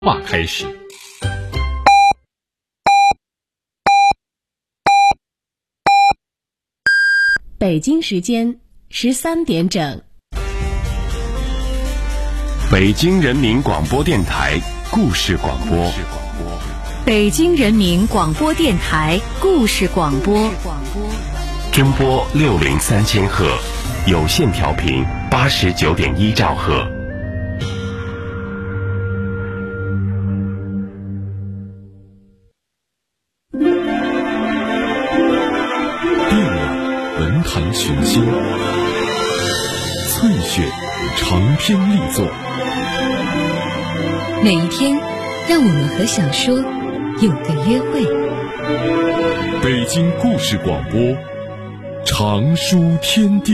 话开始。 北京时间13点整。 北京人民广播电台故事广播。 北京人民广播电台故事广播。 真波603千赫，有线调频89.1兆赫。 电影文坛群星，翠雪长篇力作。 每一天，让我们和小说有个约会。 北京故事广播，长书天地。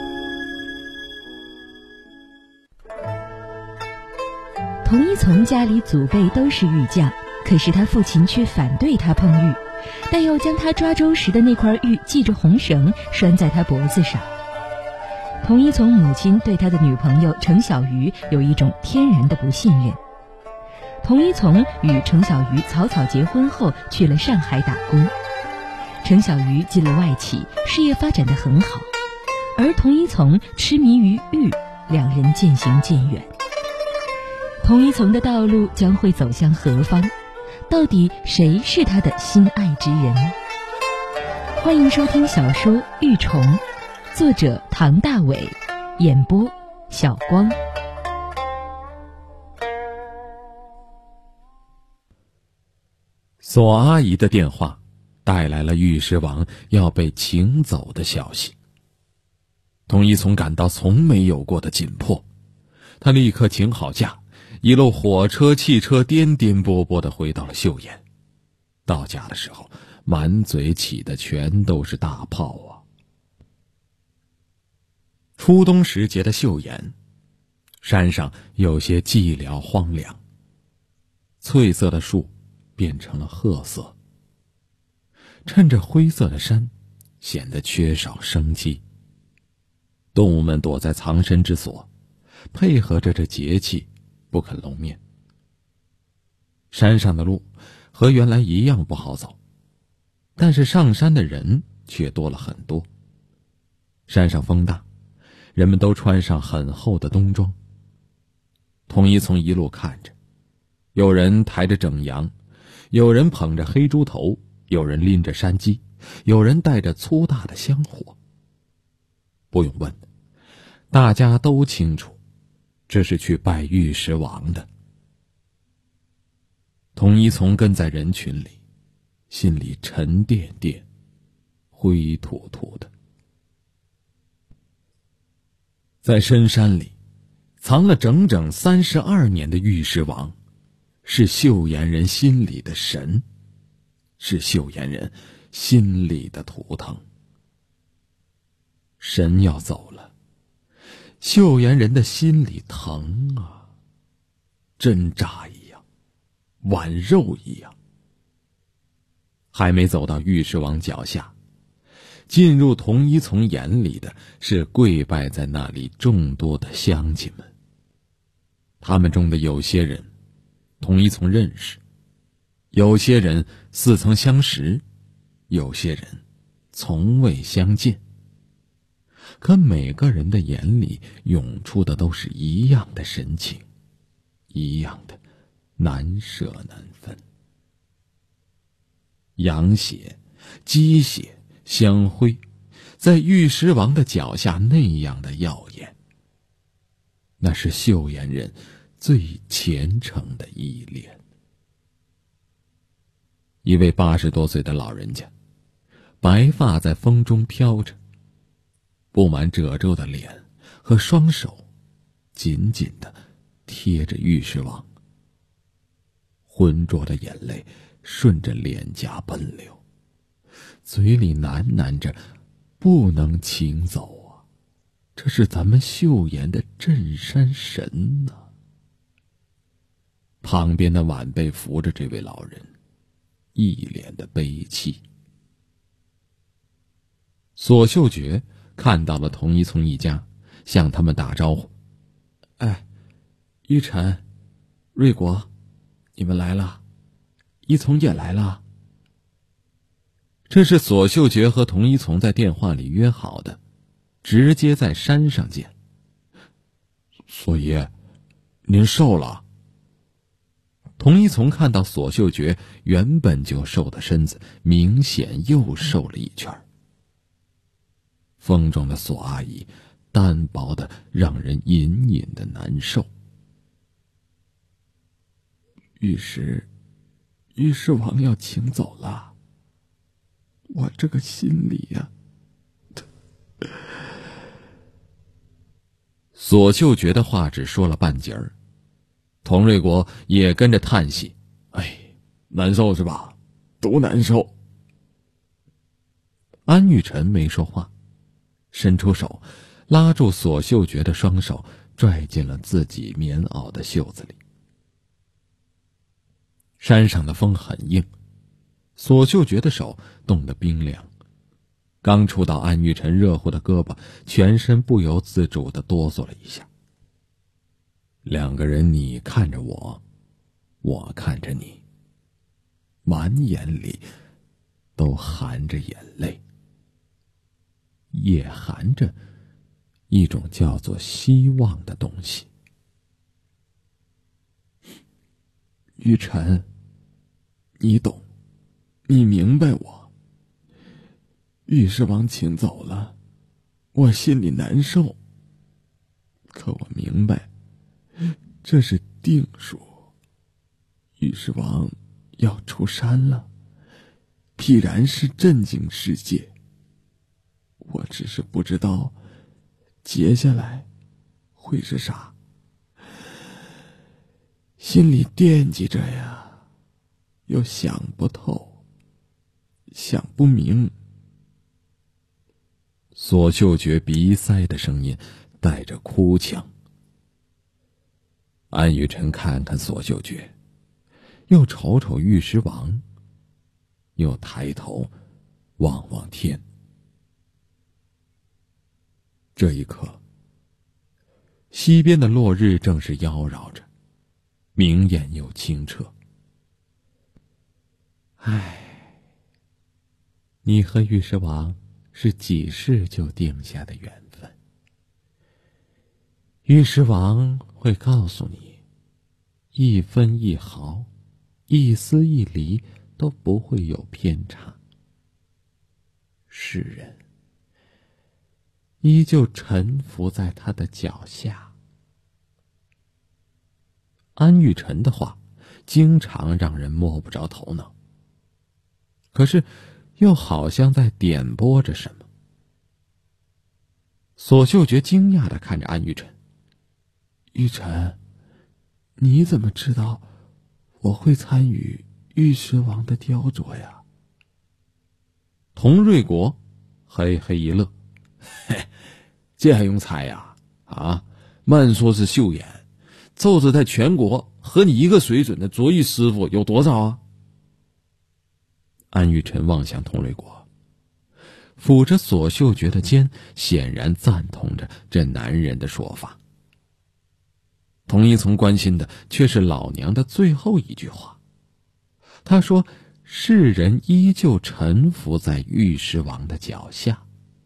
童一从家里祖辈都是玉匠，可是他父亲却反对他碰玉，但又将他抓周时的那块玉系着红绳拴在他脖子上。童一从母亲对他的女朋友程小鱼有一种天然的不信任。童一从与程小鱼草草结婚后去了上海打工，程小鱼进了外企，事业发展得很好，而童一从痴迷于玉，两人渐行渐远。童一从的道路将会走向何方？到底谁是他的心爱之人？欢迎收听小说《玉虫》，作者唐大伟，演播小光。 索阿姨的电话带来了玉石王要被请走的消息。童一从感到从没有过的紧迫，他立刻请好假，一路火车汽车颠颠簸簸地回到了岫岩。到家的时候，满嘴起的全都是大泡啊。初冬时节的岫岩，山上有些寂寥荒凉，翠色的树变成了褐色，衬着灰色的山，显得缺少生机。动物们躲在藏身之所，配合着这节气，不肯露面。山上的路和原来一样不好走，但是上山的人却多了很多。山上风大，人们都穿上很厚的冬装。童一从一路看着，有人抬着整羊，有人捧着黑猪头，有人拎着山鸡，有人带着粗大的香火。不用问，大家都清楚，这是去拜玉石王的。童一从跟在人群里，心里沉甸甸，灰土土的。在深山里，藏了整整32年的玉石王，是岫岩人心里的神，是岫岩人心里的图腾。神要走了，岫岩人的心里疼啊，针扎一样，剜肉一样。还没走到玉石王脚下，进入童一从眼里的是跪拜在那里众多的乡亲们。他们中的有些人童一从认识，有些人似曾相识，有些人从未相见。可每个人的眼里涌出的都是一样的神情，一样的难舍难分。羊血、鸡血、香灰，在玉石王的脚下那样的耀眼。那是岫岩人最虔诚的依恋。一位80多岁的老人家，白发在风中飘着，布满褶皱的脸和双手紧紧地贴着玉石王，浑浊的眼泪顺着脸颊奔流，嘴里喃喃着不能请走啊，这是咱们岫岩的镇山神啊。旁边的晚辈扶着这位老人，一脸的悲戚。索秀觉看到了童一从一家，向他们打招呼：“哎，玉晨、瑞国， 你们来了，一从也来了。这是索秀觉和童一从在电话里约好的，直接在山上见。索爷，您瘦了。童一从看到索秀觉原本就瘦的身子，明显又瘦了一圈。风中的索阿姨单薄的让人隐隐的难受。御史王要请走了，我这个心里呀。索秀觉的话只说了半截儿，童瑞国也跟着叹息：“哎，难受是吧？都难受。”安玉辰没说话，伸出手拉住索秀觉的双手，拽进了自己棉袄的袖子里。山上的风很硬，索秀觉的手冻得冰凉，刚触到安玉辰热乎的胳膊，全身不由自主地哆嗦了一下。两个人你看着我，我看着你，满眼里都含着眼泪，也含着一种叫做希望的东西。玉辰，你懂，你明白我。御史王请走了，我心里难受，可我明白这是定数。御史王要出山了，必然是震惊世界。我只是不知道接下来会是啥，心里惦记着呀，又想不透，想不明。索秀觉鼻塞的声音带着哭腔。安玉辰看看索秀觉，又瞅瞅御史王，又抬头望望天。这一刻，西边的落日正是妖娆着，明艳又清澈。唉，你和御史王是几世就定下的缘分。御史王会告诉你，一分一毫，一丝一厘都不会有偏差。世人依旧臣服在他的脚下。安玉辰的话经常让人摸不着头脑，可是又好像在点拨着什么。索秀觉惊讶地看着安玉辰：“玉辰，你怎么知道我会参与御史王的雕琢呀？”童瑞国嘿嘿一乐：“嘿，这还用猜呀？啊，慢说是秀妍，奏着在全国和你一个水准的琢玉师傅有多少啊？”安玉辰望向童瑞国，抚着索秀觉的肩，显然赞同着这男人的说法。童一从关心的却是老娘的最后一句话，他说：“世人依旧臣服在御史王的脚下。”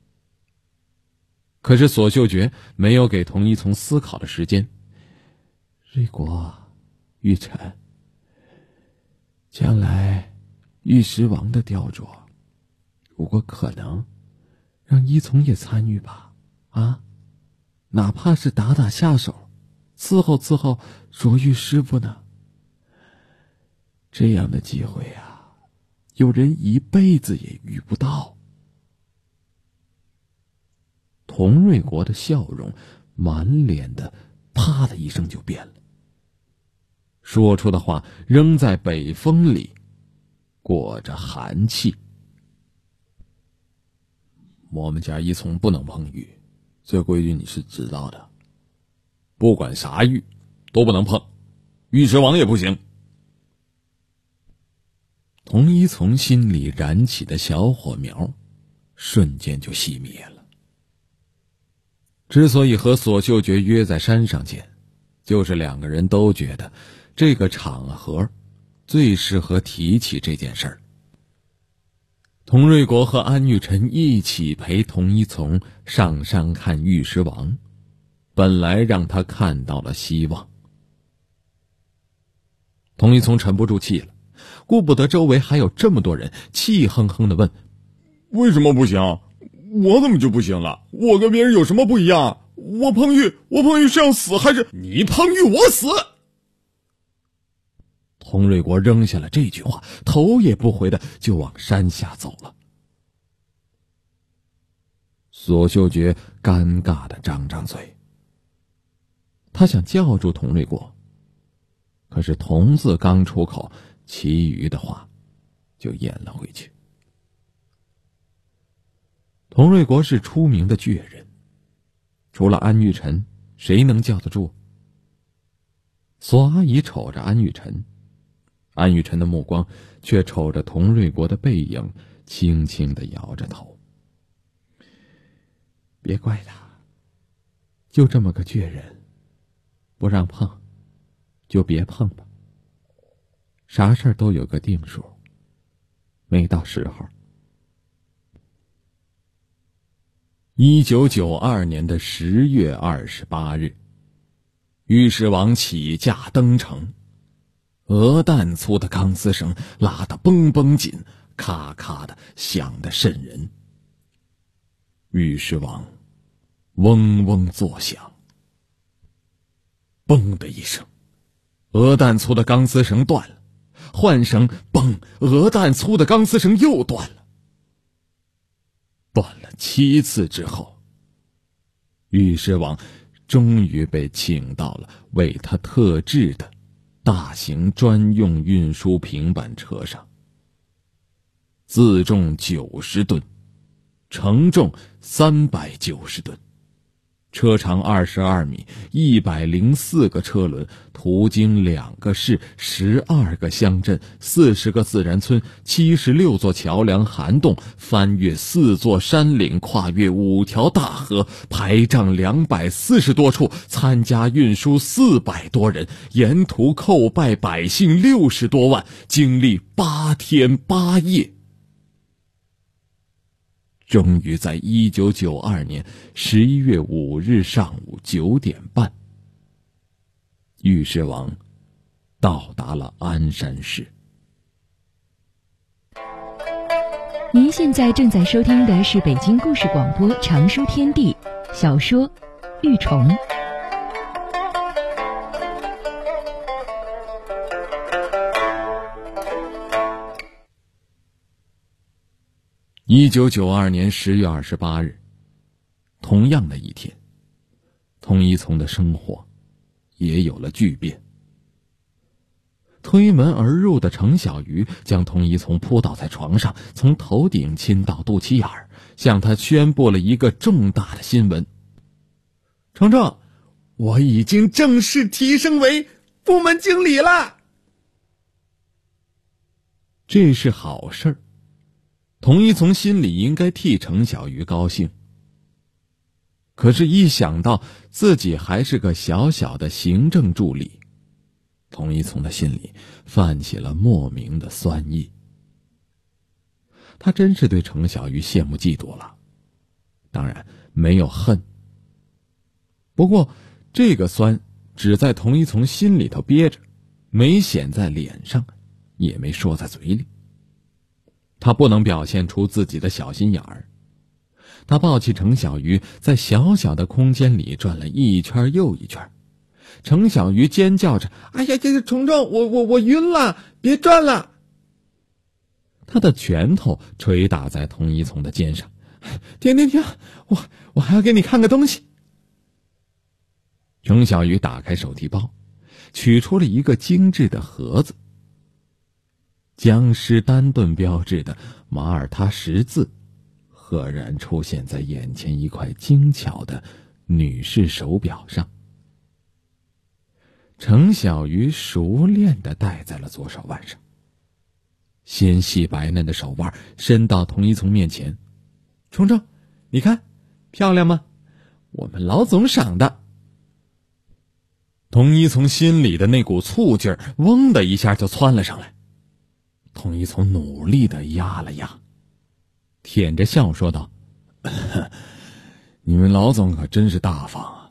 可是索秀觉没有给童一从思考的时间。瑞国，玉辰，将来御史王的雕琢，如果可能，让依从也参与吧，啊，哪怕是打打下手，伺候伺候琢玉师傅呢。这样的机会啊，有人一辈子也遇不到。童瑞国的笑容满脸的啪的一声就变了，说出的话仍在北风里裹着寒气。我们家依从不能碰玉，这规矩你是知道的，不管啥玉都不能碰，御史王也不行。童一从心里燃起的小火苗瞬间就熄灭了。之所以和索秀觉约在山上见，就是两个人都觉得这个场合最适合提起这件事儿。佟瑞国和安玉辰一起陪童一从上山看玉石王，本来让他看到了希望。童一从沉不住气了，顾不得周围还有这么多人，气哼哼地问： 为什么不行？我怎么就不行了？我跟别人有什么不一样？我碰玉是要死还是你碰玉我死？佟瑞国扔下了这句话，头也不回的就往山下走了。索秀觉尴尬的张张嘴，他想叫住佟瑞国，可是童字刚出口，其余的话就咽了回去。佟瑞国是出名的倔人，除了安玉辰，谁能叫得住？索阿姨瞅着安玉辰，安玉辰的目光却瞅着佟瑞国的背影，轻轻地摇着头。别怪他，就这么个倔人，不让碰就别碰吧，啥事儿都有个定数，没到时候。1992年的10月28日，玉石王起驾登城，鹅蛋粗的钢丝绳拉得绷绷紧，咔咔的响得瘆人。玉石王嗡嗡作响，嘣的一声，鹅蛋粗的钢丝绳断了，换绳，嘣，鹅蛋粗的钢丝绳又断了。断了7次之后，玉石王终于被请到了为他特制的大型专用运输平板车上，自重90吨，承重390吨，车长22米，104个车轮，途经2个市，12个乡镇，40个自然村，76座桥梁涵洞，翻越4座山岭，跨越5条大河，排障240多处，参加运输400多人，沿途叩拜百姓60多万，经历8天8夜。终于在1992年11月5日上午9点半，玉石王到达了鞍山市。 您现在正在收听的是北京故事广播长书天地小说《玉虫》。 1992年10月28日，同样的一天，童一从的生活也有了巨变。推门而入的程小鱼将童一从扑倒在床上，从头顶亲到肚脐眼儿，向他宣布了一个重大的新闻：程程，我已经正式提升为部门经理了。这是好事儿，童一从心里应该替程小鱼高兴。可是一想到自己还是个小小的行政助理，童一从的心里泛起了莫名的酸意。他真是对程小鱼羡慕嫉妒了，当然没有恨。不过这个酸只在童一从心里头憋着，没显在脸上，也没说在嘴里。他不能表现出自己的小心眼儿。他抱起程小鱼，在小小的空间里转了一圈又一圈。程小鱼尖叫着：“哎呀，这个程程，我晕了，别转了！”他的拳头捶打在童一从的肩上。“停，我还要给你看个东西。”程小鱼打开手提包，取出了一个精致的盒子。江诗丹顿标志的马耳他十字赫然出现在眼前一块精巧的女士手表上。程小鱼熟练地戴在了左手腕上，纤细白嫩的手腕伸到童一从面前。“程程，你看漂亮吗？我们老总赏的。”童一从心里的那股醋劲儿嗡的一下就窜了上来。 童一从努力地压了压，舔着笑说道：“你们老总可真是大方啊。”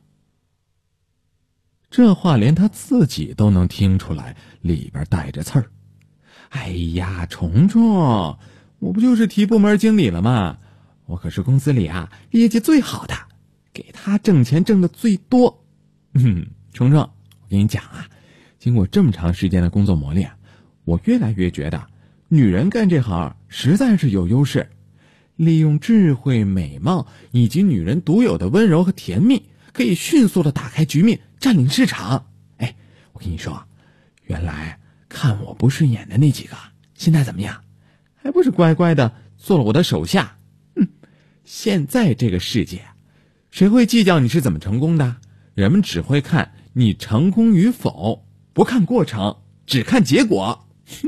这话连他自己都能听出来，里边带着刺儿。哎呀，虫虫，我不就是提部门经理了吗？我可是公司里业绩最好的，给他挣钱挣得最多。虫虫，我跟你讲经过这么长时间的工作磨练，我越来越觉得女人干这行实在是有优势，利用智慧、美貌以及女人独有的温柔和甜蜜，可以迅速的打开局面，占领市场。我跟你说，原来看我不顺眼的那几个，现在怎么样？还不是乖乖的做了我的手下。现在这个世界，谁会计较你是怎么成功的？人们只会看你成功与否，不看过程，只看结果。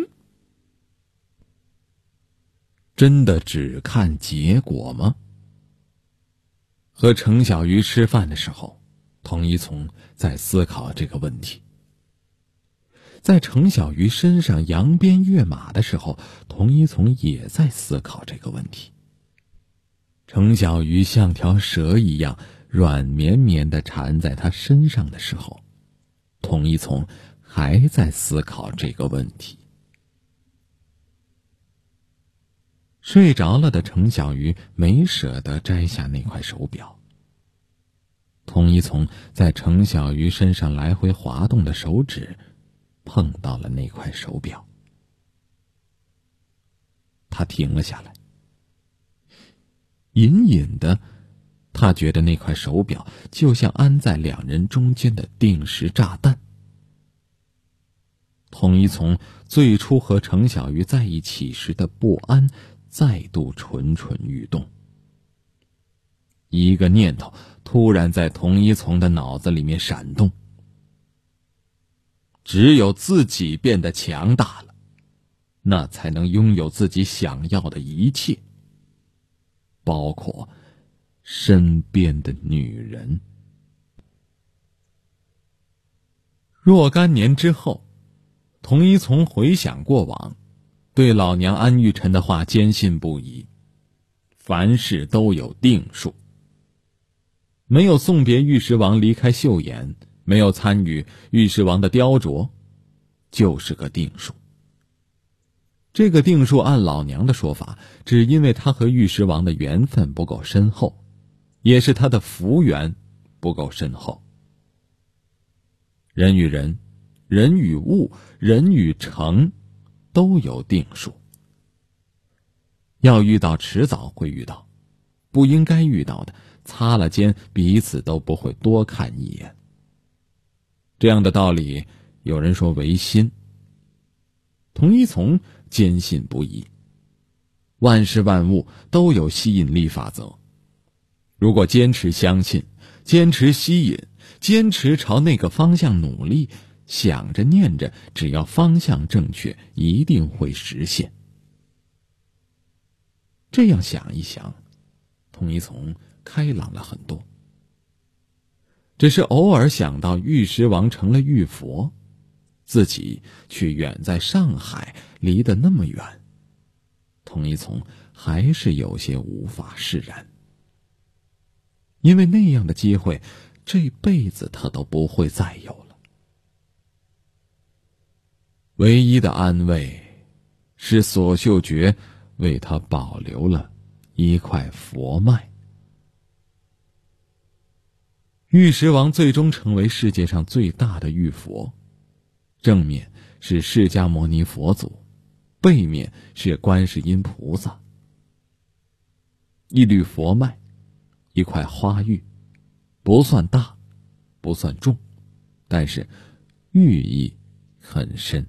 真的只看结果吗？和程小鱼吃饭的时候，童一从在思考这个问题。在程小鱼身上扬鞭跃马的时候，童一从也在思考这个问题。程小鱼像条蛇一样软绵绵地缠在他身上的时候，童一从还在思考这个问题。睡着了的程小鱼没舍得摘下那块手表。童一从在程小鱼身上来回滑动的手指碰到了那块手表，他停了下来。隐隐的，他觉得那块手表就像安在两人中间的定时炸弹。童一从最初和程小鱼在一起时的不安再度蠢蠢欲动。一个念头突然在童一从的脑子里面闪动：只有自己变得强大了，那才能拥有自己想要的一切，包括身边的女人。若干年之后，童一从回想过往，对老娘安玉宸的话坚信不疑。凡事都有定数，没有送别玉石王离开岫岩，没有参与玉石王的雕琢，就是个定数。这个定数按老娘的说法，只因为他和玉石王的缘分不够深厚，也是他的福缘不够深厚。人与人，人与物，人与诚，都有定数。要遇到迟早会遇到，不应该遇到的，擦了肩彼此都不会多看一眼。这样的道理，有人说唯心。童一从坚信不疑，万事万物都有吸引力法则。如果坚持相信，坚持吸引，坚持朝那个方向努力，想着念着，只要方向正确，一定会实现。这样想一想，童一从开朗了很多。只是偶尔想到玉石王成了玉佛，自己却远在上海，离得那么远，童一从还是有些无法释然。因为那样的机会，这辈子他都不会再有了。唯一的安慰是索秀觉为他保留了一块佛脉。玉石王最终成为世界上最大的玉佛，正面是释迦牟尼佛祖，背面是观世音菩萨。一缕佛脉，一块花玉，不算大，不算重，但是寓意很深。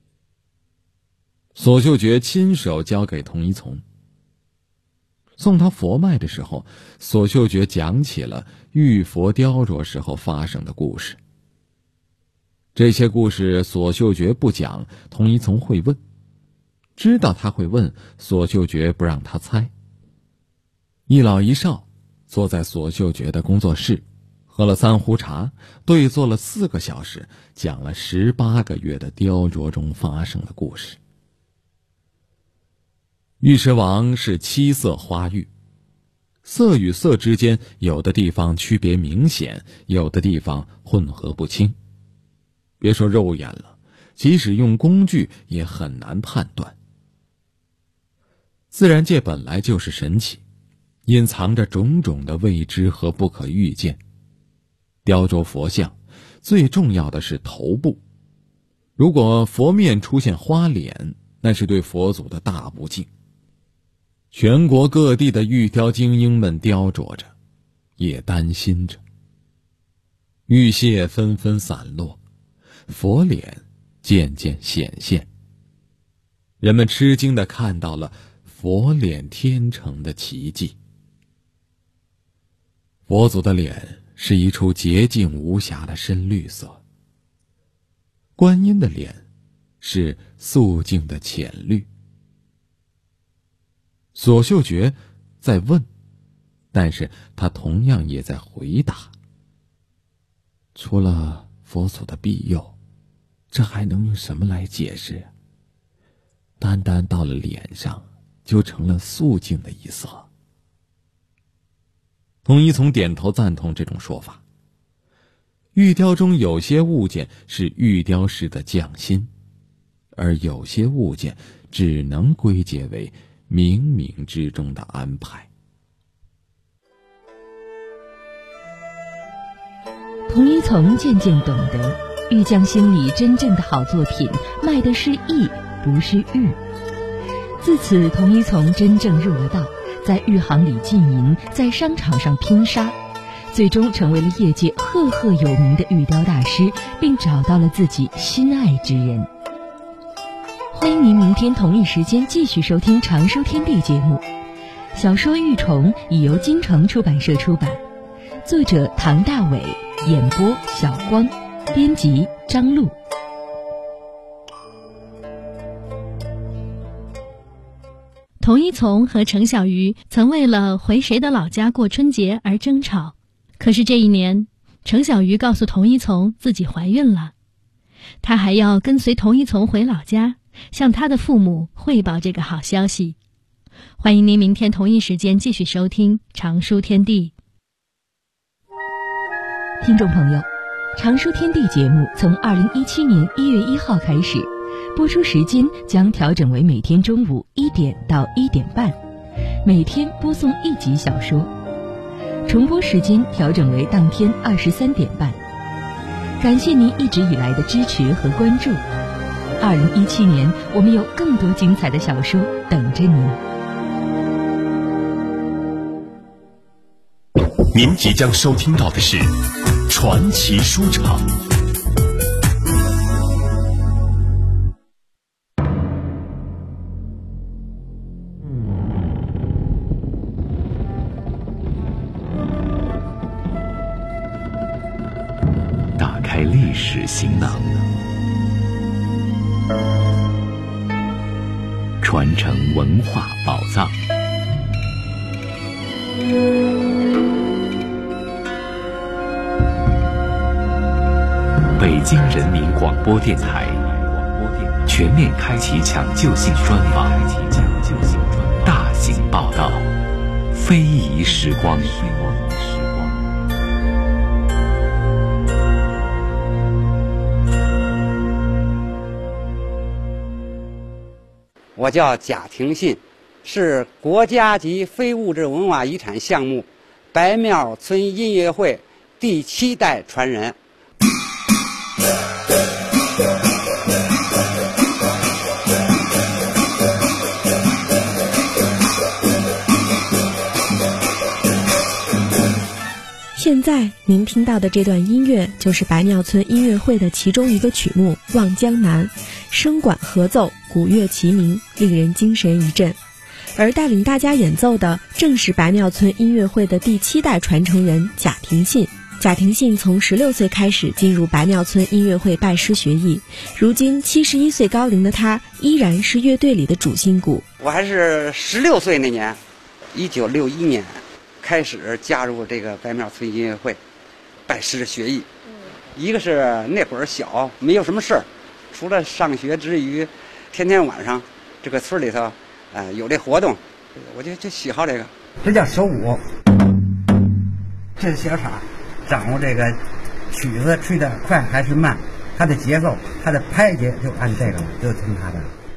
索秀觉亲手交给童一从。送他佛脉的时候，索秀觉讲起了玉佛雕琢时候发生的故事。这些故事索秀觉不讲，童一从会问。知道他会问，索秀觉不让他猜。一老一少坐在索秀觉的工作室，喝了3壶茶，对坐了4个小时，讲了18个月的雕琢中发生的故事。 玉石王是七色花玉，色与色之间有的地方区别明显，有的地方混合不清。别说肉眼了，即使用工具也很难判断。自然界本来就是神奇，隐藏着种种的未知和不可预见。雕琢佛像最重要的是头部，如果佛面出现花脸，那是对佛祖的大不敬。全国各地的玉雕精英们雕琢着，也担心着。玉屑纷纷散落，佛脸渐渐显现。人们吃惊地看到了佛脸天成的奇迹。佛祖的脸是一处洁净无瑕的深绿色，观音的脸是素净的浅绿。左秀觉在问，但是他同样也在回答。除了佛祖的庇佑，这还能用什么来解释？单单到了脸上，就成了素净的一色。统一从点头赞同这种说法。玉雕中有些物件是玉雕师的匠心，而有些物件只能归结为冥冥之中的安排。 童一从渐渐懂得，玉匠心里真正的好作品卖的是艺，不是玉。自此，童一从真正入了道，在玉行里经营，在商场上拼杀，最终成为了业界赫赫有名的玉雕大师，并找到了自己心爱之人。欢迎您明天同一时间继续收听《常书天地》节目。小说《玉虫》已由京城出版社出版，作者唐大伟，演播小光，编辑张璐。 童一从和程小鱼曾为了回谁的老家过春节而争吵，可是这一年，程小鱼告诉童一从自己怀孕了，他还要跟随童一从回老家，向他的父母汇报这个好消息。欢迎您明天同一时间继续收听《常书天地》。 听众朋友，《常书天地》节目从2017年1月1号开始，播出时间将调整为每天中午1点到1点半，每天播送1集小说，重播时间调整为当天23点半。感谢您一直以来的支持和关注。2017年，我们有更多精彩的小说等着您。 您即将收听到的是传奇书场。打开历史行囊，传承文化宝藏。北京人民广播电台全面开启抢救性专访，大型报道，非遗时光。 我叫贾廷信，是国家级非物质文化遗产项目白庙村音乐会第7代传人。 现在您听到的这段音乐就是白庙村音乐会的其中一个曲目《望江南》，声管合奏，鼓乐齐鸣，令人精神一振。而带领大家演奏的正是白庙村音乐会的第7代传承人贾廷信。贾廷信从16岁开始进入白庙村音乐会拜师学艺，如今71岁高龄的他依然是乐队里的主心骨。 我还是16岁那年，1961年开始加入这个白庙村音乐会，拜师学艺。一个是那会儿小，没有什么事儿，除了上学之余，天天晚上这个村里头有这活动，我就喜好这个。 这叫手鼓，这是小叉，掌握这个曲子吹得快还是慢，它的节奏，它的拍节就按这个了，就听它的。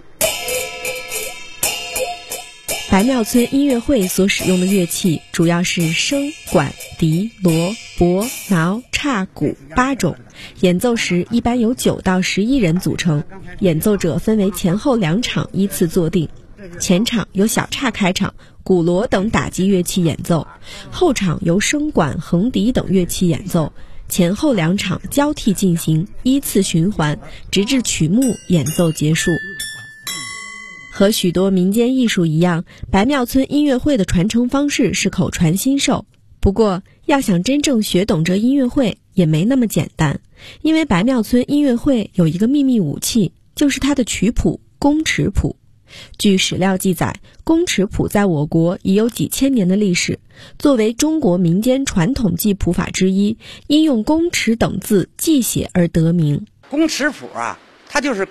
白庙村音乐会所使用的乐器主要是笙、管、笛、锣、钹、挠、叉、鼓8种，演奏时一般由9到11人组成，演奏者分为前后2场依次坐定，前场由小叉开场，鼓锣等打击乐器演奏，后场由笙管、横笛等乐器演奏，前后2场交替进行，依次循环，直至曲目演奏结束。和许多民间艺术一样，白庙村音乐会的传承方式是口传心授。不过，要想真正学懂这音乐会也没那么简单，因为白庙村音乐会有一个秘密武器，就是它的曲谱宫尺谱。据史料记载，宫尺谱在我国已有几千年的历史，作为中国民间传统记谱法之一，因用宫尺等字记写而得名。 宫尺谱啊，它就是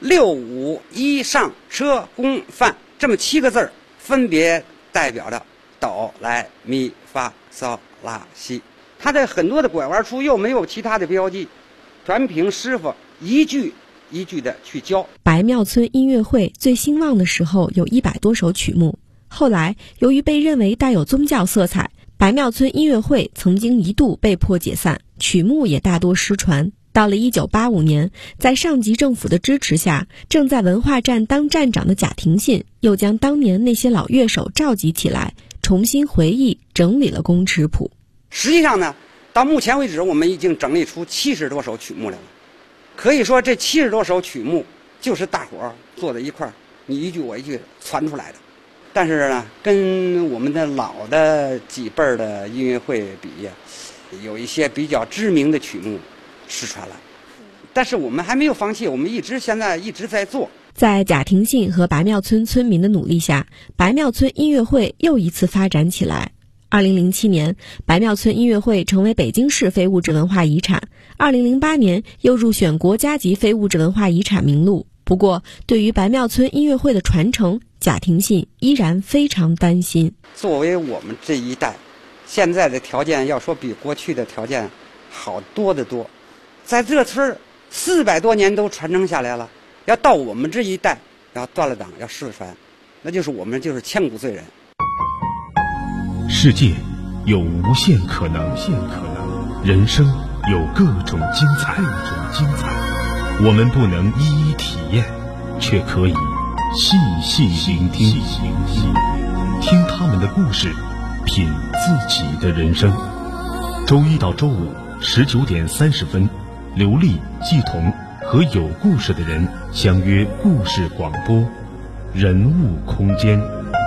6、5、1上车宫范这么7个字儿，分别代表着哆来咪发嗦拉西。它的很多的拐弯处又没有其他的标记，全凭师傅一句一句的去教。 白庙村音乐会最兴旺的时候有100多首曲目，后来由于被认为带有宗教色彩，白庙村音乐会曾经一度被迫解散，曲目也大多失传。到了1985年，在上级政府的支持下，正在文化站当站长的贾廷信又将当年那些老乐手召集起来，重新回忆整理了宫尺谱。 实际上呢，到目前为止我们已经整理出70多首曲目来了。可以说这70多首曲目就是大伙儿坐在一块儿，你一句我一句传出来的。但是呢，跟我们的老的几辈儿的音乐会比，有一些比较知名的曲目失传了，但是我们还没有放弃，我们现在一直在做。 在贾廷信和白庙村村民的努力下，白庙村音乐会又一次发展起来。2007年，白庙村音乐会成为北京市非物质文化遗产，2008年又入选国家级非物质文化遗产名录。不过，对于白庙村音乐会的传承，贾廷信依然非常担心。 作为我们这一代，现在的条件要说比过去的条件好多得多。在这村400多年都传承下来了，要到我们这一代要断了档，要失传，那就是我们就是千古罪人。 世界有无限可能，人生有各种精彩。我们不能一一体验，却可以细细聆听，听他们的故事，品自己的人生。周一到周五19点30分，刘丽、季彤和有故事的人相约故事广播，人物空间。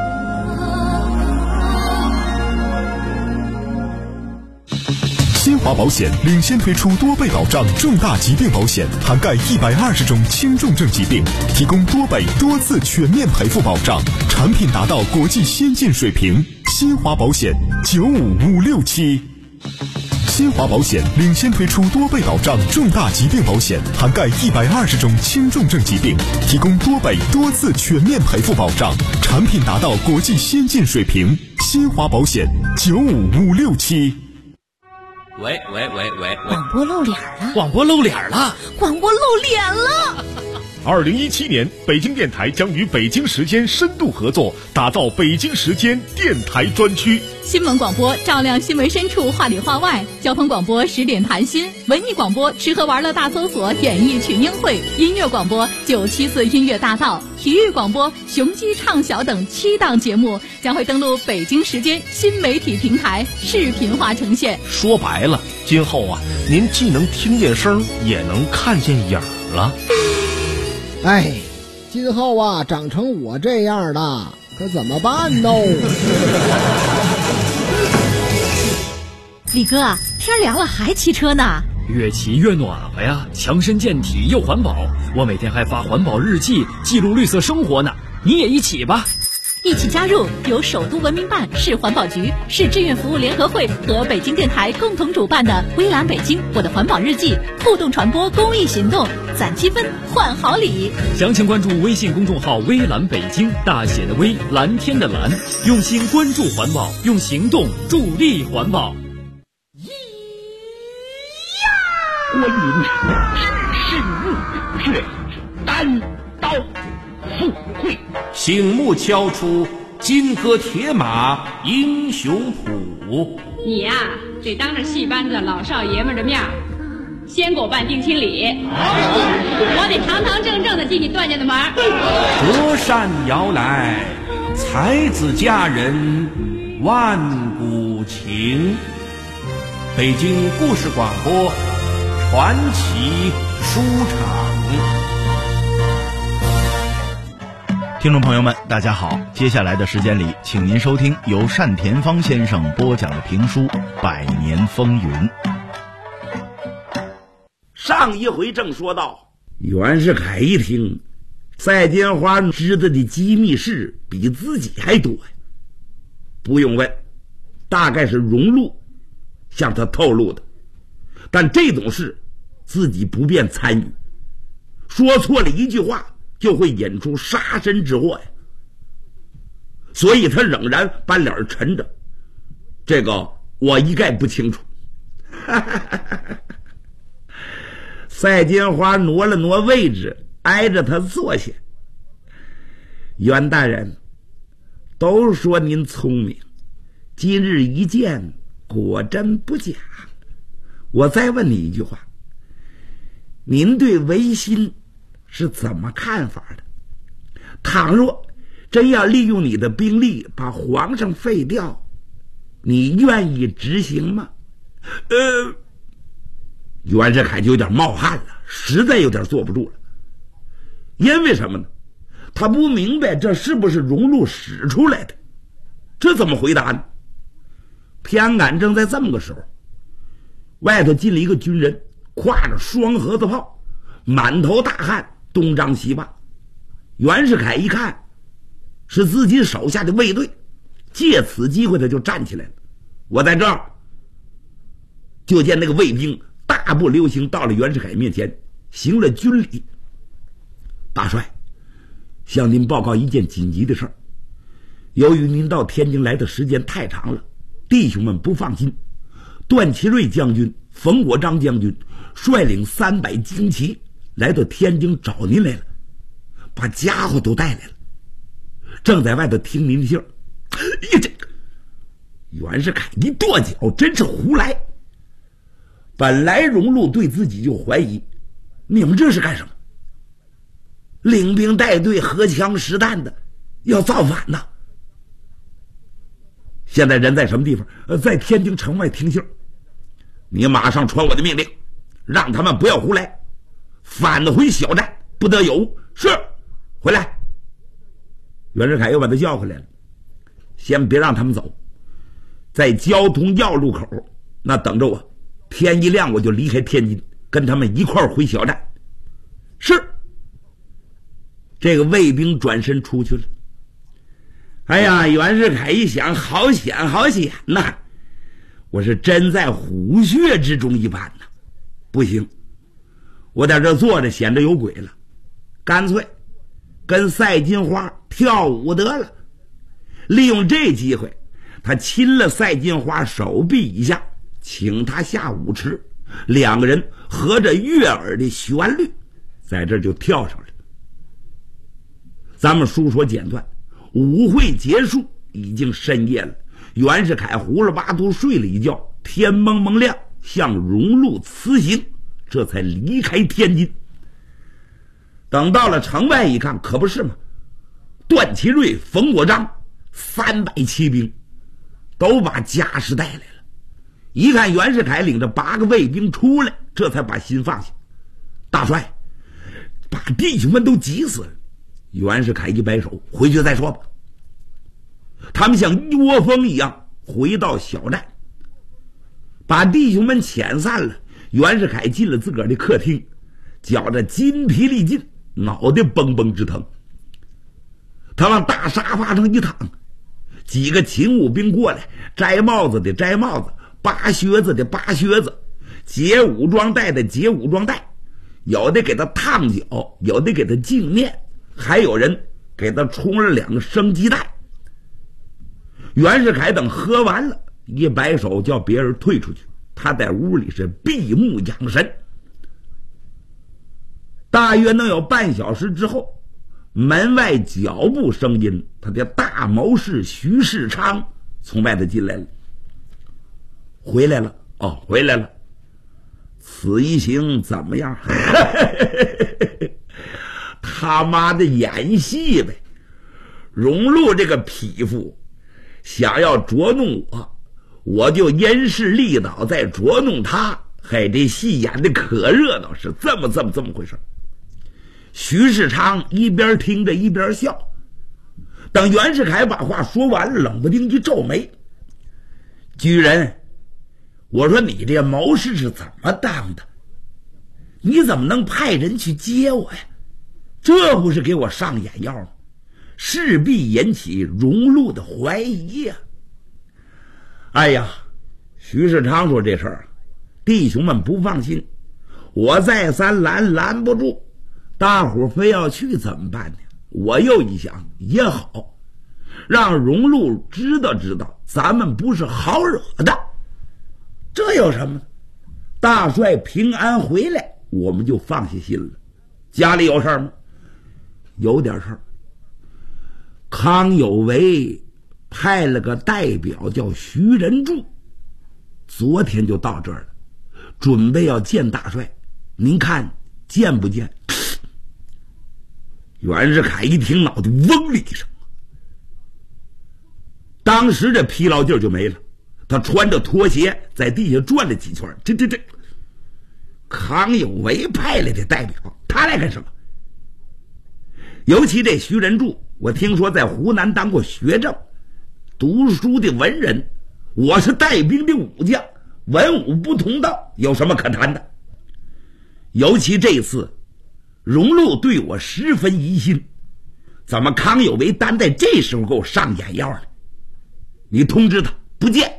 新华保险领先推出多倍保障重大疾病保险，涵盖120种轻重症疾病，提供多倍多次全面赔付保障，产品达到国际先进水平。新华保险95567。新华保险领先推出多倍保障重大疾病保险，涵盖120种轻重症疾病，提供多倍多次全面赔付保障，产品达到国际先进水平。新华保险95567。 喂， 广播露脸了！ 广播露脸了 ！2017年，北京电台将与北京时间深度合作，打造北京时间电台专区。 新闻广播照亮新闻深处，话里话外；交通广播10点谈心；文艺广播吃喝玩乐大搜索，演艺群英会；音乐广播974音乐大道；体育广播雄鸡唱晓等7档节目将会登陆北京时间新媒体平台，视频化呈现。 说白了，今后啊，您既能听见声，也能看见影儿了。 哎，今后啊，长成我这样的，可怎么办呢？ 李哥，天凉了还骑车呢？ 越骑越暖和呀，强身健体又环保。我每天还发环保日记，记录绿色生活呢。你也一起吧。 一起加入由首都文明办、市环保局、市志愿服务联合会和北京电台共同主办的微蓝北京我的环保日记互动传播公益行动，攒积分换好礼。 详情关注微信公众号微蓝北京，大写的微，蓝天的蓝，用心关注环保，用行动助力环保。 观音是入血，单刀赴会， 醒目敲出金戈铁马英雄谱。 你呀，得当着戏班子老少爷们的面先给我办定亲礼，我得堂堂正正的进你段家的门。 隔山遥来，才子佳人万古情。北京故事广播传奇书场。 听众朋友们，大家好，接下来的时间里，请您收听由单田芳先生播讲的评书《百年风云》。 上一回正说到，袁世凯一听赛金花知道的机密事比自己还多呀，不用问，大概是荣禄向他透露的，但这种事自己不便参与，说错了一句话就会引出杀身之祸呀，所以他仍然把脸沉着，这个我一概不清楚。赛金花挪了挪位置，挨着他坐下。袁大人，都说您聪明，今日一见果真不假。我再问你一句话，您对维新是怎么看法的？倘若真要利用你的兵力把皇上废掉，你愿意执行吗？袁世凯就有点冒汗了，实在有点坐不住了。因为什么呢？他不明白这是不是荣禄使出来的，这怎么回答呢？偏赶正在这么个时候，外头进了一个军人，挎着双盒子炮，满头大汗，东张西望。袁世凯一看是自己手下的卫队，借此机会他就站起来了。我在这儿。就见那个卫兵大步流星到了袁世凯面前，行了军礼。大帅，向您报告一件紧急的事儿。由于您到天津来的时间太长了，弟兄们不放心，段祺瑞将军、冯国璋将军率领300精骑来到天津找您来了，把家伙都带来了，正在外头听您的信儿。这个袁世凯一跺脚，真是胡来。本来荣禄对自己就怀疑，你们这是干什么？领兵带队，荷枪实弹的，要造反呢。现在人在什么地方？在天津城外听信。你马上传我的命令，让他们不要胡来，返回小寨，不得有误。是，回来。袁世凯又把他叫回来了，先别让他们走，在交通要路口那等着我，天一亮我就离开天津，跟他们一块儿回小寨。是。这个卫兵转身出去了。哎呀，袁世凯一想，好险好险呐，我是真在虎穴之中一般呐，不行，我在这坐着显得有鬼了，干脆跟赛金花跳舞得了。利用这机会，他亲了赛金花手臂一下，请他下舞池，两个人合着悦耳的旋律，在这就跳上了。咱们书说简短，舞会结束，已经深夜了。袁世凯胡了八嘟睡了一觉，天蒙蒙亮，向荣禄辞行，这才离开天津。等到了城外一看，可不是嘛，段祺瑞、冯国璋300骑兵都把家什带来了。一看袁世凯领着8个卫兵出来，这才把心放下。大帅，把弟兄们都急死了。袁世凯一摆手，回去再说吧。他们像一窝蜂一样回到小寨，把弟兄们遣散了。袁世凯进了自个儿的客厅，觉着筋疲力尽，脑袋嘣嘣直疼。 他往大沙发上一躺，几个勤务兵过来，摘帽子的摘帽子，扒靴子的扒靴子，解武装带的解武装带，有的给他烫脚，有的给他净面，还有人给他冲了2个生鸡蛋。袁世凯等喝完了，一摆手叫别人退出去，他在屋里是闭目养神。大约能有半小时之后，门外脚步声音，他的大谋士徐世昌从外头进来了。回来了，哦，回来了。此一行怎么样？他妈的演戏呗！荣禄这个匹夫想要捉弄我，我就因势利导再捉弄他。嘿，这戏演的可热闹，是这么回事。徐世昌一边听着一边笑。等袁世凯把话说完了，冷不丁一皱眉：“举人，我说你这谋士是怎么当的？你怎么能派人去接我呀？这不是给我上眼药吗？势必引起荣禄的怀疑呀！”哎呀，徐世昌说这事儿，弟兄们不放心，我再三拦不住，大伙非要去怎么办呢？我又一想，也好，让荣禄知道咱们不是好惹的，这有什么呢？大帅平安回来，我们就放下心了。家里有事吗？有点事儿。康有为派了个代表叫徐仁柱，昨天就到这儿了，准备要见大帅，您看见不见？袁世凯一听，脑袋嗡的一声，当时这疲劳劲儿就没了。他穿着拖鞋在地下转了几圈，这康有为派来的代表，他来干什么？尤其这徐仁柱，我听说在湖南当过学政，读书的文人，我是带兵的武将，文武不同道，有什么可谈的？尤其这次荣禄对我十分疑心，怎么康有为单在这时候给我上眼药呢？你通知他不见。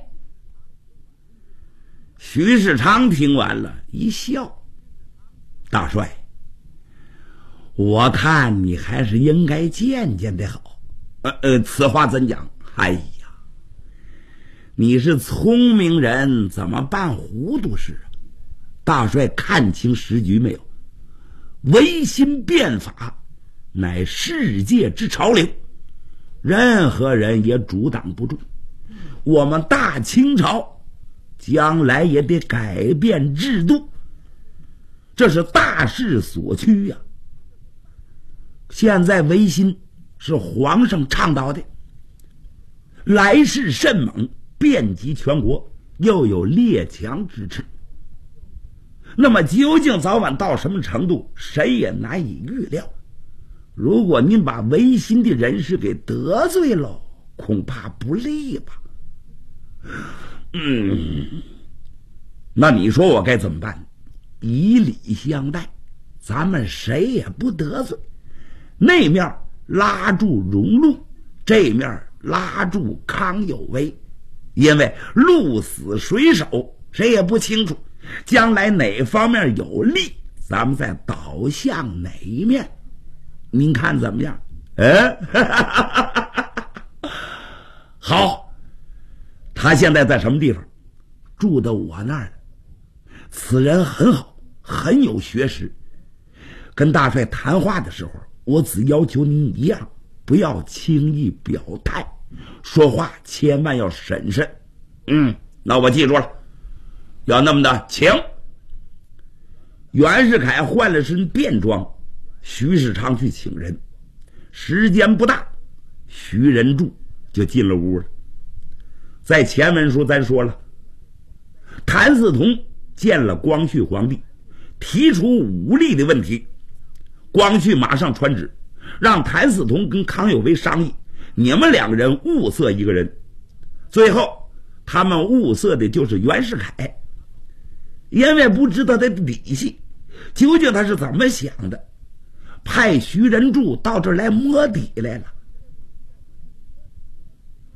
徐世昌听完了一笑：“大帅，我看你还是应该见见的好。此话怎讲？哎呀，你是聪明人，怎么办糊涂事啊？大帅看清时局没有？维新变法乃世界之潮流，任何人也阻挡不住。我们大清朝将来也得改变制度，这是大势所趋呀。现在维新是皇上倡导的，来势甚猛，遍及全国，又有列强支持。那么究竟早晚到什么程度，谁也难以预料。如果您把维新的人士给得罪了，恐怕不利吧。那你说我该怎么办？以礼相待，咱们谁也不得罪。那面拉住荣禄，这面拉住康有为，因为鹿死谁手谁也不清楚，将来哪方面有利，咱们再倒向哪一面，您看怎么样？好，他现在在什么地方？住到我那儿了。此人很好，很有学识。跟大帅谈话的时候，我只要求您一样，不要轻易表态，说话千万要审慎。那我记住了。要那么的，请。袁世凯换了身便装，徐世昌去请人。时间不大，徐仁柱就进了屋了。在前文书咱说了，谭嗣同见了光绪皇帝，提出武力的问题。光绪马上传旨，让谭嗣同跟康有为商议，你们两个人物色一个人。最后他们物色的就是袁世凯，因为不知道他的底细，究竟他是怎么想的，派徐仁柱到这儿来摸底来了。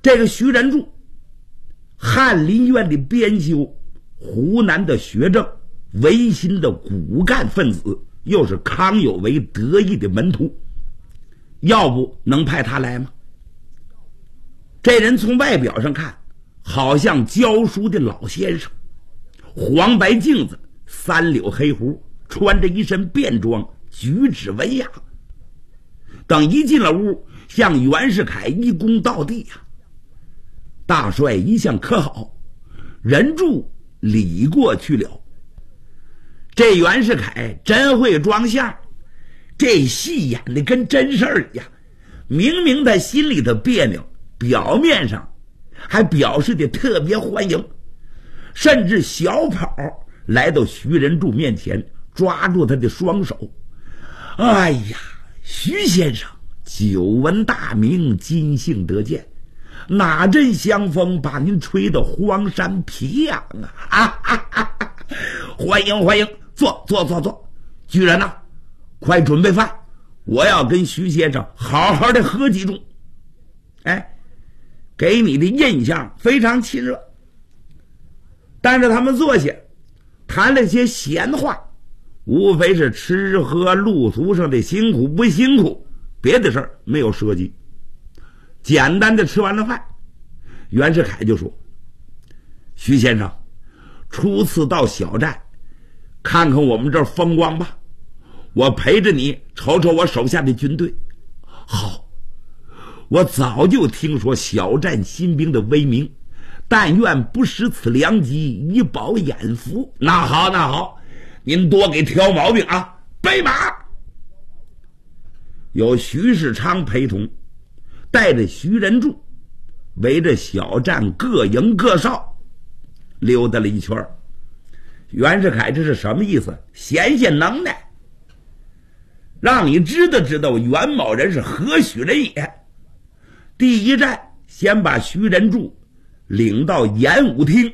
这个徐仁柱，翰林院的编修，湖南的学政，维新的骨干分子，又是康有为得意的门徒，要不能派他来吗？这人从外表上看，好像教书的老先生，黄白镜子，三绺黑胡，穿着一身便装，举止文雅。等一进了屋，向袁世凯一躬到地呀。大帅一向可好，仁柱礼过去了。这袁世凯真会装相，这戏演的跟真事儿一样。明明他心里头别扭，表面上还表示的特别欢迎，甚至小跑来到徐仁柱面前，抓住他的双手。哎呀，徐先生久闻大名，今幸得见，哪阵香风把您吹得荒山皮痒啊！欢迎欢迎，坐。居然呢，快准备饭，我要跟徐先生好好的喝几盅。哎，给你的印象非常亲热。但是他们坐下谈了些闲话，无非是吃喝路途上的辛苦不辛苦，别的事儿没有涉及。简单的吃完了饭，袁世凯就说：徐先生初次到小寨，看看我们这儿风光吧，我陪着你瞅瞅我手下的军队。好，我早就听说小寨新兵的威名，但愿不失此良机，以保眼福。那好，您多给挑毛病啊！备马。有徐世昌陪同，带着徐仁柱，围着小站各营各哨溜达了一圈。袁世凯这是什么意思？显能耐，让你知道袁某人是何许人也。第一站先把徐仁柱领到演武厅，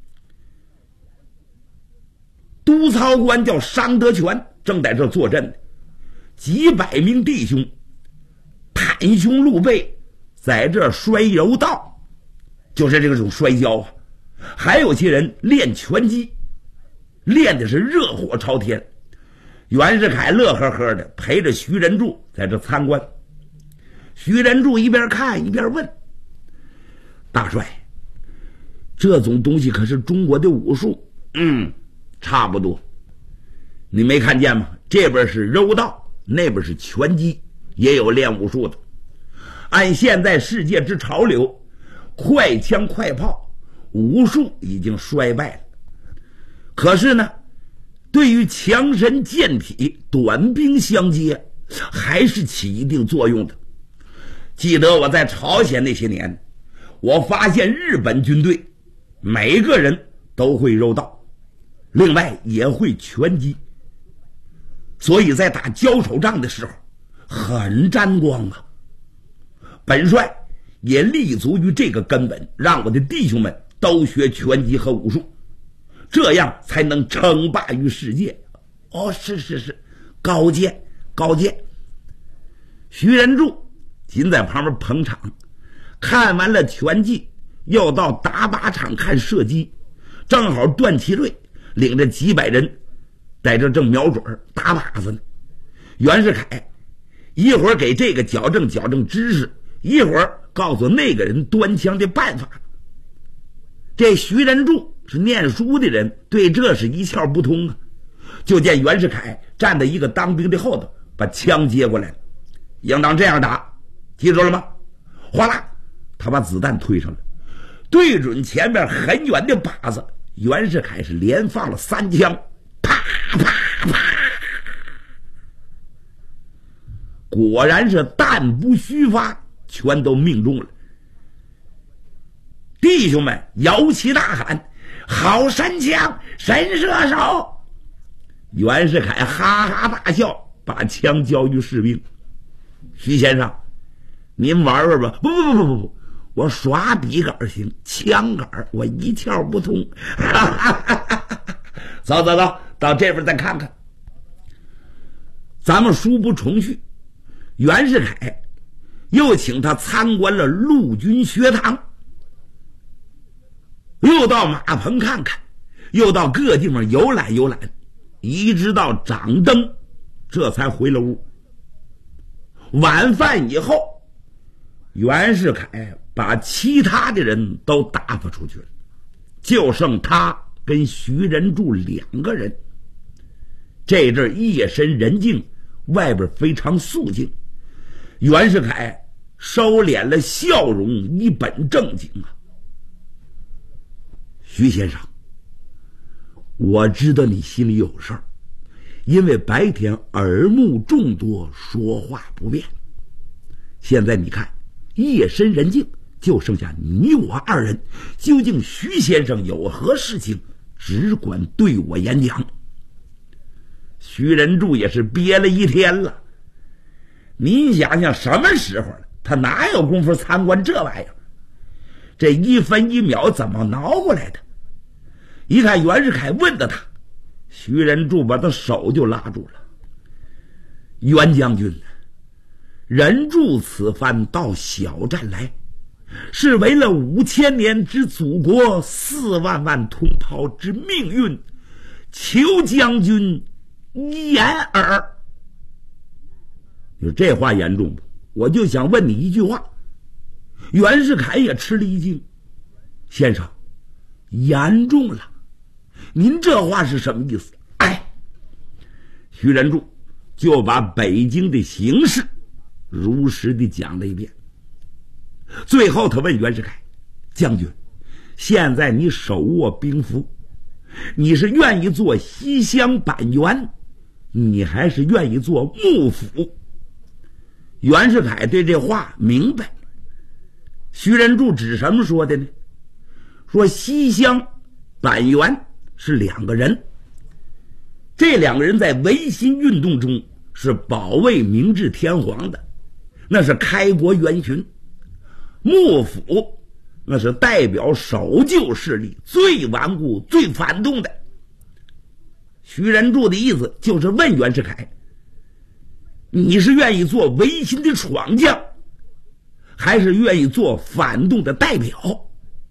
督操官叫商德全，正在这坐镇呢。几百名弟兄袒胸露背，在这摔柔道，就是这种摔跤啊。还有些人练拳击，练的是热火朝天。袁世凯乐呵呵的陪着徐仁柱在这参观。徐仁柱一边看一边问：大帅，这种东西可是中国的武术？差不多。你没看见吗？这边是柔道，那边是拳击，也有练武术的。按现在世界之潮流，快枪快炮，武术已经衰败了。可是呢，对于强身健体、短兵相接，还是起一定作用的。记得我在朝鲜那些年，我发现日本军队每个人都会柔道，另外也会拳击，所以在打交手仗的时候很沾光啊。本帅也立足于这个根本，让我的弟兄们都学拳击和武术，这样才能称霸于世界。是，高见。徐仁柱仅在旁边捧场，看完了拳击，又到打靶场看射击。正好段祺瑞领着几百人在这正瞄准打靶子呢。袁世凯一会儿给这个矫正知识，一会儿告诉那个人端枪的办法。这徐仁柱是念书的人，对这是一窍不通啊。就见袁世凯站在一个当兵的后头，把枪接过来了，应当这样打，记住了吗？哗啦，他把子弹推上来，对准前面很远的靶子。袁世凯是连放了3枪，啪啪啪，果然是弹不虚发，全都命中了。弟兄们摇旗大喊：好神枪，神射手！袁世凯哈哈大笑，把枪交于士兵。徐先生，您玩玩吧。不，我耍笔杆行，枪杆我一窍不通。走，到这边再看看。咱们书不重叙，袁世凯又请他参观了陆军学堂，又到马棚看看，又到各地方游览游览，一直到掌灯，这才回了屋。晚饭以后，袁世凯把其他的人都打发出去了，就剩他跟徐仁柱2个人。这阵夜深人静，外边非常肃静，袁世凯收敛了笑容，一本正经啊。徐先生，我知道你心里有事儿，因为白天耳目众多，说话不便。现在你看，夜深人静，就剩下你我2人，究竟徐先生有何事情，只管对我演讲。徐仁柱也是憋了一天了，您想想什么时候了，他哪有功夫参观这玩意儿？这1分1秒怎么挠过来的？一看袁世凯问的他，徐仁柱把他手就拉住了。袁将军，仁柱此番到小站来，是为了5000年之祖国4万万同胞之命运，求将军言耳。你说这话严重不？我就想问你一句话。袁世凯也吃了一惊，先生，严重了，您这话是什么意思？徐仁柱就把北京的形势如实的讲了一遍。最后他问袁世凯，将军，现在你手握兵符，你是愿意做西乡板垣，你还是愿意做幕府？袁世凯对这话明白。徐仁柱指什么说的呢？说西乡板垣是2个人，这2个人在维新运动中是保卫明治天皇的，那是开国元勋。幕府那是代表守旧势力，最顽固最反动的。徐仁柱的意思就是问袁世凯，你是愿意做维新的闯将，还是愿意做反动的代表？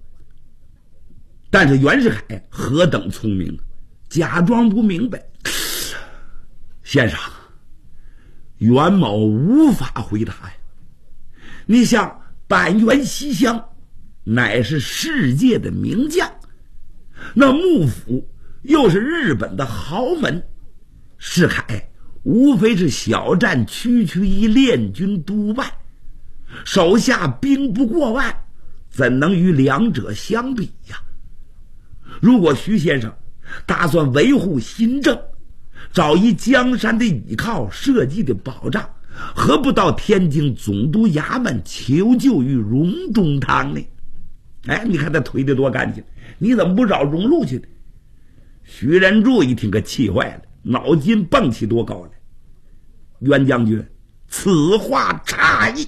但是袁世凯何等聪明，假装不明白。先生，袁某无法回答呀。你像板垣西乡乃是世界的名将，那幕府又是日本的豪门，世凯无非是小战区区一练军督办，手下兵不过万，怎能与2者相比呀？如果徐先生打算维护新政，找一江山的倚靠，社稷的保障，何不到天津总督衙门求救于荣中堂呢？你看他推得多干净，你怎么不找荣禄去呢？徐仁柱一听可气坏了，脑筋蹦起多高来。袁将军，此话差矣。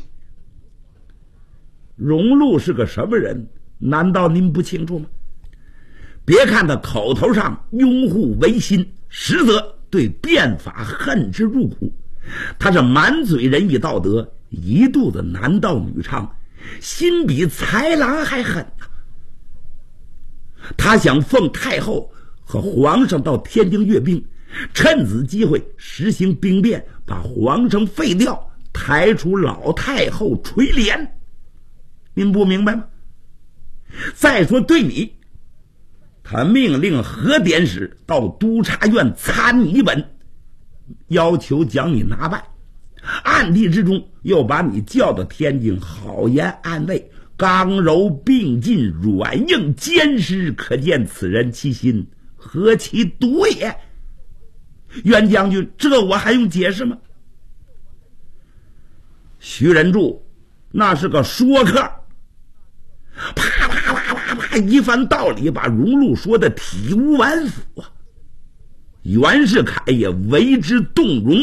荣禄是个什么人，难道您不清楚吗？别看他口头上拥护维新，实则对变法恨之入骨，他是满嘴仁义道德，一肚子男盗女娼，心比豺狼还狠啊！他想奉太后和皇上到天津阅兵，趁此机会实行兵变，把皇上废掉，抬出老太后垂帘。您不明白吗？再说对你，他命令何典史到督察院参你一本，要求将你拿办，暗地之中又把你叫到天津，好言安慰，刚柔并进，软硬兼施，可见此人其心何其毒也！袁将军，这我还用解释吗？徐仁柱那是个说客，啪啪啪啪啪一番道理，把荣禄说的体无完肤啊！袁世凯也为之动容，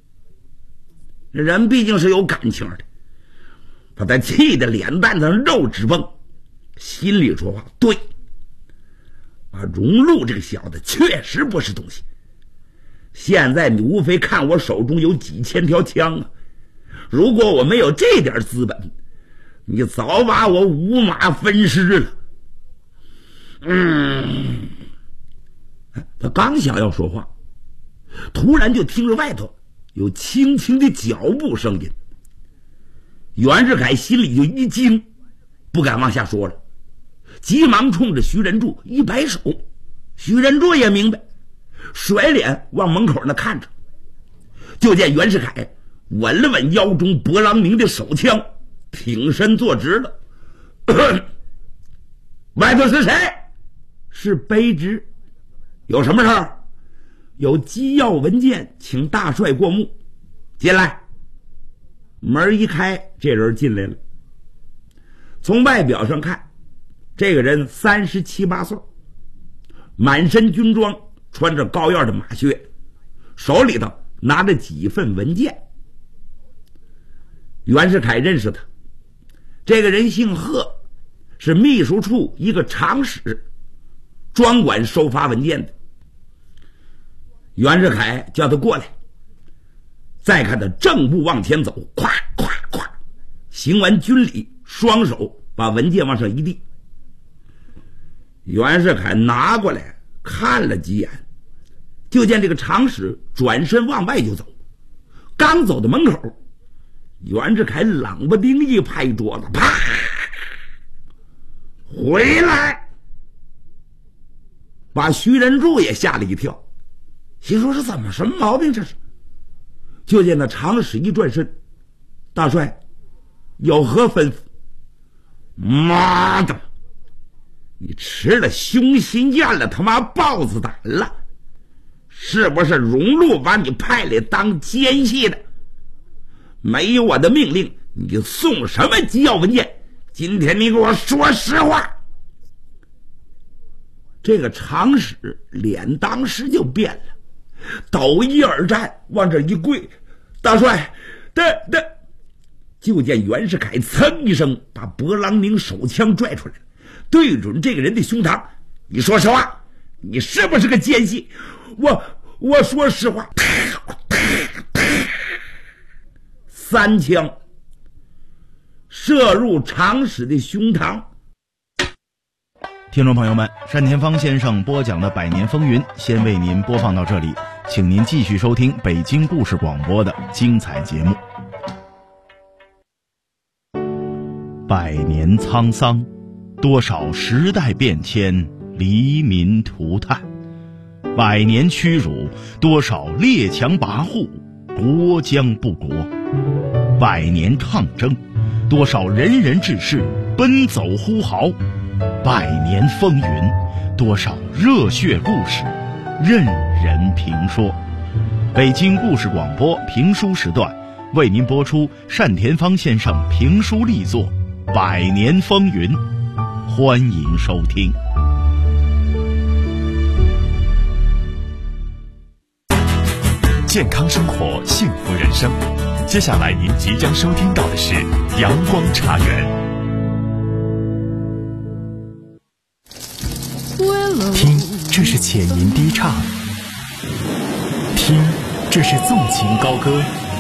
人毕竟是有感情的，把他气得脸蛋上肉直蹦，心里说话对，荣禄这个小子确实不是东西。现在你无非看我手中有几千条枪啊， 如果我没有这点资本，你早把我五马分尸了。他刚想要说话，突然就听着外头有轻轻的脚步声音。袁世凯心里就一惊，不敢往下说了，急忙冲着徐仁柱一摆手。徐仁柱也明白，甩脸往门口那看着，就见袁世凯稳了稳腰中勃朗宁的手枪，挺身坐直了。外头是谁？是卑职。有什么事儿？有机要文件，请大帅过目。进来。门一开，这人进来了。从外表上看，这个人37、8岁，满身军装，穿着高腰的马靴，手里头拿着几份文件。袁世凯认识他，这个人姓贺，是秘书处一个常使，专管收发文件的。袁世凯叫他过来，再看他正步往前走，咵咵咵，行完军礼，双手把文件往上一递。袁世凯拿过来看了几眼，就见这个常使转身往外就走，刚走到门口，袁世凯冷不丁一拍桌子，啪！回来！把徐仁柱也吓了一跳，心说是怎么什么毛病这是？就见那常使一转身，大帅有何吩咐？妈的，你吃了凶心眼了，他妈豹子胆了，是不是荣禄把你派来当奸细的？没有我的命令，你送什么机要文件？今天你给我说实话。这个常使脸当时就变了，抖一耳战，往这一跪，大帅，就见袁世凯噌一声把勃朗宁手枪拽出来，对准这个人的胸膛，你说实话，你是不是个奸细？我说实话。3枪射入常使的胸膛。 听众朋友们，单田芳先生播讲的《百年风云》先为您播放到这里，请您继续收听北京故事广播的精彩节目。百年沧桑，多少时代变迁，黎民涂炭；百年屈辱，多少列强跋扈，国将不国；百年抗争，多少仁人志士奔走呼号；百年风云，多少热血故事任人评说。北京故事广播评书时段为您播出单田芳先生评书力作《百年风云》，欢迎收听。 健康生活，幸福人生。接下来您即将收听到的是阳光茶园。听，这是浅吟低唱；听，这是纵情高歌；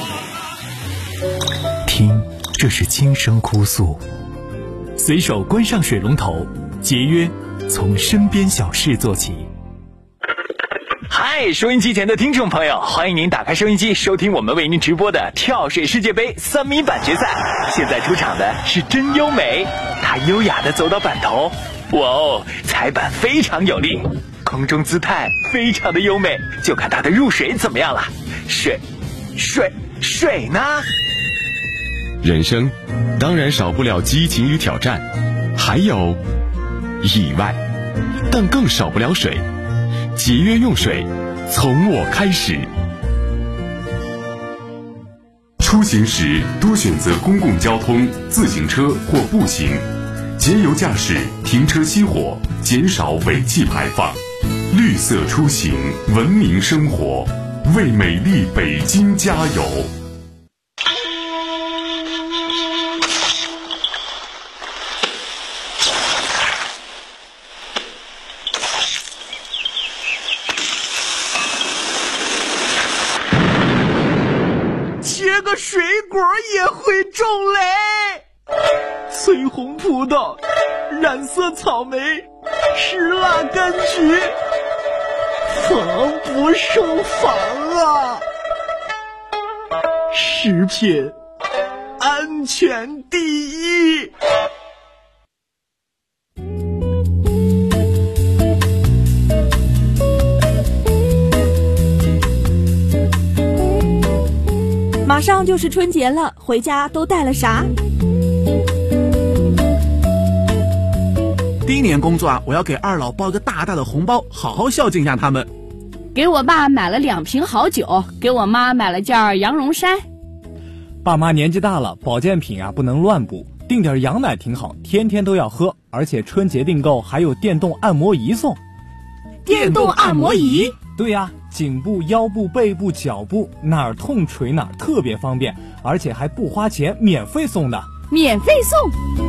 听，这是轻声哭诉。随手关上水龙头，节约从身边小事做起。 嗨，收音机前的听众朋友，欢迎您打开收音机，收听我们为您直播的跳水世界杯3米板决赛。现在出场的是真优美，她优雅地走到板头，哇哦，踩板非常有力，空中姿态非常的优美，就看她的入水怎么样了。水呢？ 人生当然少不了激情与挑战，还有意外，但更少不了水。节约用水，从我开始。出行时多选择公共交通、自行车或步行，节油驾驶，停车熄火，减少尾气排放。绿色出行，文明生活，为美丽北京加油！ 切个水果也黑红葡萄、染色草莓、石蜡柑橘，防不胜防啊！食品安全第一。 马上就是春节了，回家都带了啥？ 第一年工作啊，我要给二老包一个大大的红包，好好孝敬一下他们。 给我爸买了2瓶好酒，给我妈买了件羊绒衫。 爸妈年纪大了，保健品啊不能乱补，订点羊奶挺好，天天都要喝，而且春节订购还有电动按摩仪送。 电动按摩仪？ 对呀，颈部、腰部、背部、脚部哪儿痛捶哪儿，特别方便，而且还不花钱，免费送的。 免费送？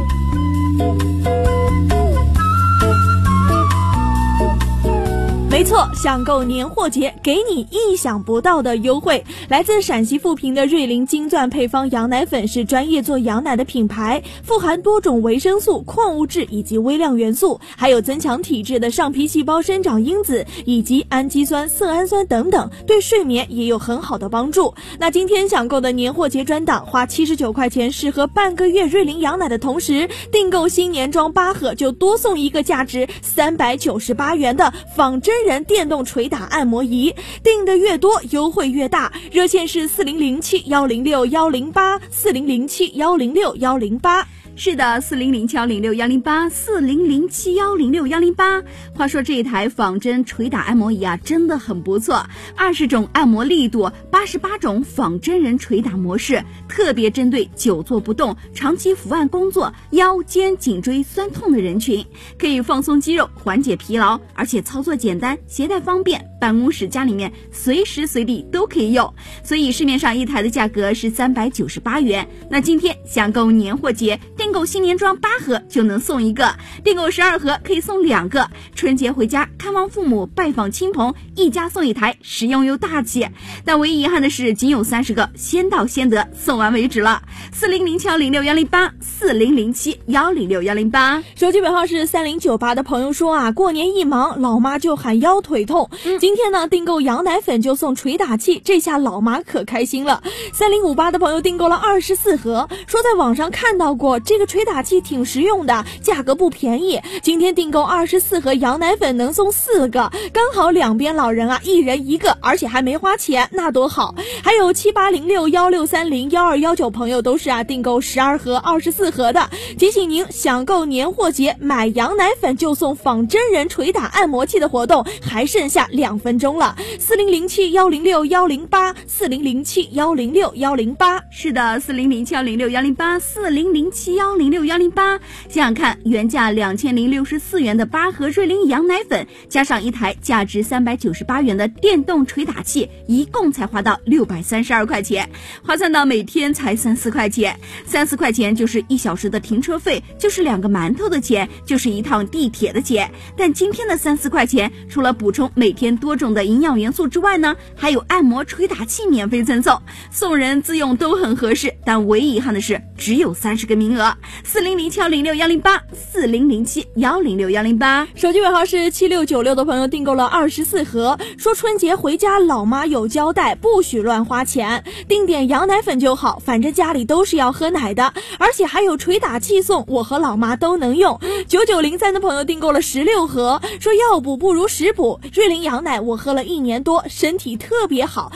没错，享购年货节给你意想不到的优惠。来自陕西富平的瑞麟金钻配方羊奶粉是专业做羊奶的品牌，富含多种维生素、矿物质以及微量元素，还有增强体质的上皮细胞生长因子以及氨基酸、色氨酸等等，对睡眠也有很好的帮助。那今天享购的年货节专档，花79块钱试喝半个月瑞麟羊奶的同时，订购新年装8盒就多送一个价值398元的仿真人电动捶打按摩仪，订的越多优惠越大，热线是4007106108，4007106108。 是的，4007106108，4007106108。话说这一台仿真捶打按摩仪啊，真的很不错，20种按摩力度，88种仿真人捶打模式，特别针对久坐不动、长期伏案工作、腰肩颈椎酸痛的人群，可以放松肌肉，缓解疲劳，而且操作简单，携带方便，办公室、家里面随时随地都可以用。所以市面上一台的价格是398元。那今天享购年货节，订购新年装8盒就能送一个，订购12盒可以送2个。春节回家看望父母、拜访亲朋，一家送一台，实用又大气。但唯一遗憾的是，仅有30个，先到先得，送完为止了。4007106108，4007106108。 手机尾号是3098的朋友说啊，过年一忙，老妈就喊腰腿痛。今天呢，订购羊奶粉就送捶打器，这下老妈可开心了。3058的朋友订购了24盒，说在网上看到过这个捶打器挺实用的，价格不便宜。今天订购24盒羊奶粉能送4个，刚好两边老人啊一人一个，而且还没花钱，那多好。还有780616301219朋友都是订购12盒24盒的。提醒您，享购年货节买羊奶粉就送仿真人捶打按摩器的活动还剩下2分钟了。4007106108， 4007106108。 是的，4007106108， 4007106108。想想看，原价2064元的8盒瑞麟羊奶粉，加上一台价值398元的电动捶打器，一共才花到632块钱，划算到每天才3-4块钱。3-4块钱就是1小时的停车费，就是2个馒头的钱，就是1趟地铁的钱。但今天的3-4块钱，除了补充每天多种的营养元素之外呢，还有按摩捶打器免费赠送，送人自用都很合适。但唯一遗憾的是，只有30个名额。4007106108， 4007106108。 手机尾号是7696的朋友订购了24盒，说春节回家老妈有交代，不许乱花钱，订点羊奶粉就好，反正家里都是要喝奶的，而且还有捶打器送，我和老妈都能用。9903的朋友订购了16盒，说药补不如食补，瑞麟羊奶我喝了1年多，身体特别好，